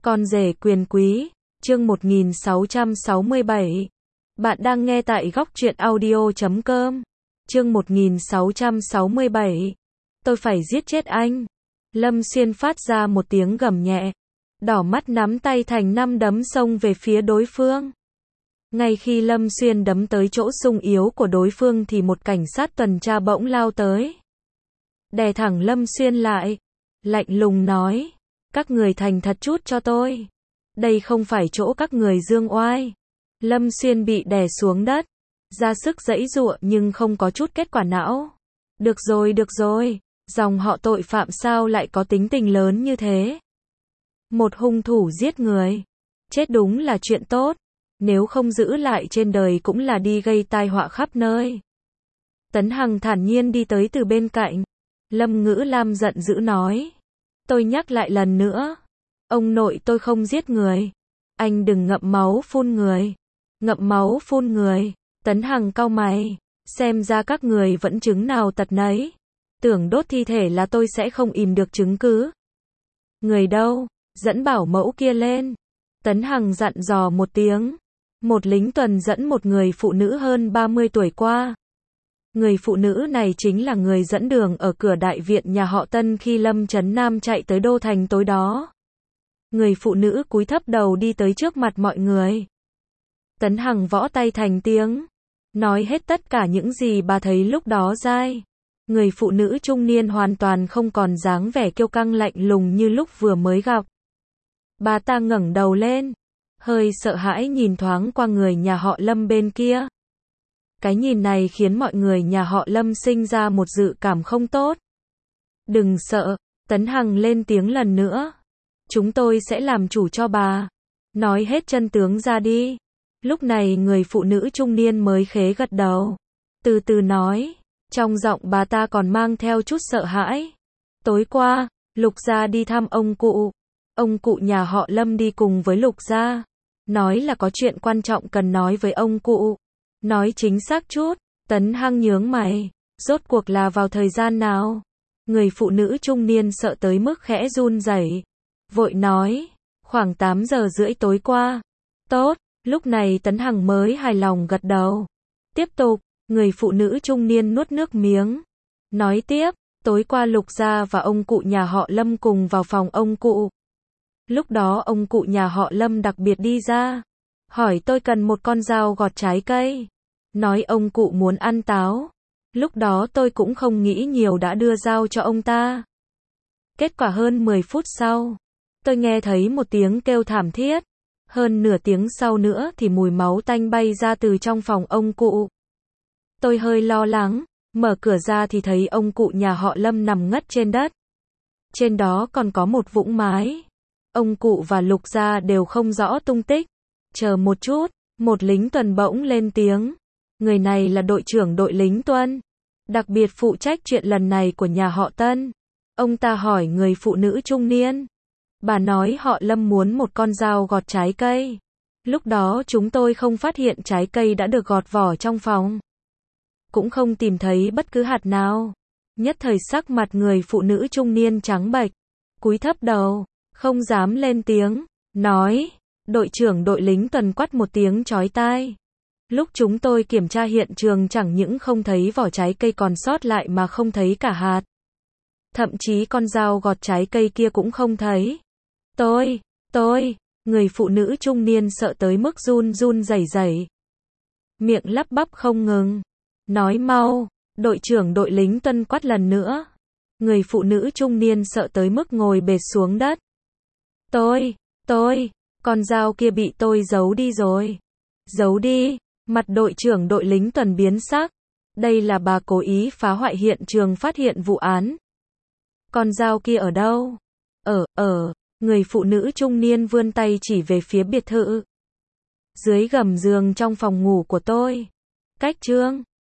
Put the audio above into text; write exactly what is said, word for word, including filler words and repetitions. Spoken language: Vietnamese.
Con rể quyền quý, chương một nghìn sáu trăm sáu mươi bảy. Bạn đang nghe tại góc truyện audio chấm com. Chương một nghìn sáu trăm sáu mươi bảy. Tôi phải giết chết anh. Lâm Xuyên phát ra một tiếng gầm nhẹ, đỏ mắt nắm tay thành năm đấm xông về phía đối phương. Ngay khi Lâm Xuyên đấm tới chỗ sung yếu của đối phương thì một cảnh sát tuần tra bỗng lao tới, đè thẳng Lâm Xuyên lại, lạnh lùng nói: các người thành thật chút cho tôi. Đây không phải chỗ các người dương oai. Lâm Xuyên bị đè xuống đất, ra sức giãy giụa nhưng không có chút kết quả não. Được rồi, được rồi, dòng họ tội phạm sao lại có tính tình lớn như thế? Một hung thủ giết người, chết đúng là chuyện tốt, nếu không giữ lại trên đời cũng là đi gây tai họa khắp nơi. Tấn Hằng thản nhiên đi tới từ bên cạnh. Lâm Ngữ Lam giận dữ nói: tôi nhắc lại lần nữa, ông nội tôi không giết người. Anh đừng ngậm máu phun người. Ngậm máu phun người. Tấn Hằng cau mày, xem ra các người vẫn chứng nào tật nấy. Tưởng đốt thi thể là tôi sẽ không ìm được chứng cứ. Người đâu? Dẫn bảo mẫu kia lên. Tấn Hằng dặn dò một tiếng. Một lính tuần dẫn một người phụ nữ hơn ba mươi tuổi qua. Người phụ nữ này chính là người dẫn đường ở cửa đại viện nhà họ Tân khi Lâm Trấn Nam chạy tới Đô Thành tối đó. Người phụ nữ cúi thấp đầu đi tới trước mặt mọi người. Tấn Hằng võ tay thành tiếng, nói hết tất cả những gì bà thấy lúc đó dai. Người phụ nữ trung niên hoàn toàn không còn dáng vẻ kiêu căng lạnh lùng như lúc vừa mới gặp. Bà ta ngẩng đầu lên, hơi sợ hãi nhìn thoáng qua người nhà họ Lâm bên kia. Cái nhìn này khiến mọi người nhà họ Lâm sinh ra một dự cảm không tốt. Đừng sợ, Tấn Hằng lên tiếng lần nữa. Chúng tôi sẽ làm chủ cho bà. Nói hết chân tướng ra đi. Lúc này người phụ nữ trung niên mới khế gật đầu, từ từ nói, trong giọng bà ta còn mang theo chút sợ hãi. Tối qua, Lục gia đi thăm ông cụ. Ông cụ nhà họ Lâm đi cùng với Lục gia, nói là có chuyện quan trọng cần nói với ông cụ. Nói chính xác chút. Tấn Hằng nhướng mày, rốt cuộc là vào thời gian nào? Người phụ nữ trung niên sợ tới mức khẽ run rẩy, vội nói, khoảng tám giờ rưỡi tối qua. Tốt, lúc này Tấn Hằng mới hài lòng gật đầu. Tiếp tục, người phụ nữ trung niên nuốt nước miếng, nói tiếp, tối qua Lục gia và ông cụ nhà họ Lâm cùng vào phòng ông cụ. Lúc đó ông cụ nhà họ Lâm đặc biệt đi ra, hỏi tôi cần một con dao gọt trái cây, nói ông cụ muốn ăn táo. Lúc đó tôi cũng không nghĩ nhiều đã đưa dao cho ông ta. Kết quả hơn mười phút sau, tôi nghe thấy một tiếng kêu thảm thiết. Hơn nửa tiếng sau nữa thì mùi máu tanh bay ra từ trong phòng ông cụ. Tôi hơi lo lắng, mở cửa ra thì thấy ông cụ nhà họ Lâm nằm ngất trên đất. Trên đó còn có một vũng mái. Ông cụ và Lục gia đều không rõ tung tích. Chờ một chút, một lính tuần bỗng lên tiếng. Người này là đội trưởng đội lính tuần, đặc biệt phụ trách chuyện lần này của nhà họ Tân. Ông ta hỏi người phụ nữ trung niên. Bà nói họ Lâm muốn một con dao gọt trái cây. Lúc đó chúng tôi không phát hiện trái cây đã được gọt vỏ trong phòng. Cũng không tìm thấy bất cứ hạt nào. Nhất thời sắc mặt người phụ nữ trung niên trắng bệch, cúi thấp đầu, không dám lên tiếng, nói, đội trưởng đội lính tuần quát một tiếng chói tai. Lúc chúng tôi kiểm tra hiện trường chẳng những không thấy vỏ trái cây còn sót lại mà không thấy cả hạt. Thậm chí con dao gọt trái cây kia cũng không thấy. Tôi, tôi, người phụ nữ trung niên sợ tới mức run run rẩy rẩy, miệng lắp bắp không ngừng, nói mau. Đội trưởng đội lính tuần quát lần nữa. Người phụ nữ trung niên sợ tới mức ngồi bệt xuống đất. Tôi, tôi, con dao kia bị tôi giấu đi rồi. Giấu đi? Mặt đội trưởng đội lính tuần biến sắc. Đây là bà cố ý phá hoại hiện trường phát hiện vụ án. Con dao kia ở đâu? Ở, ở, người phụ nữ trung niên vươn tay chỉ về phía biệt thự. Dưới gầm giường trong phòng ngủ của tôi. Cách chương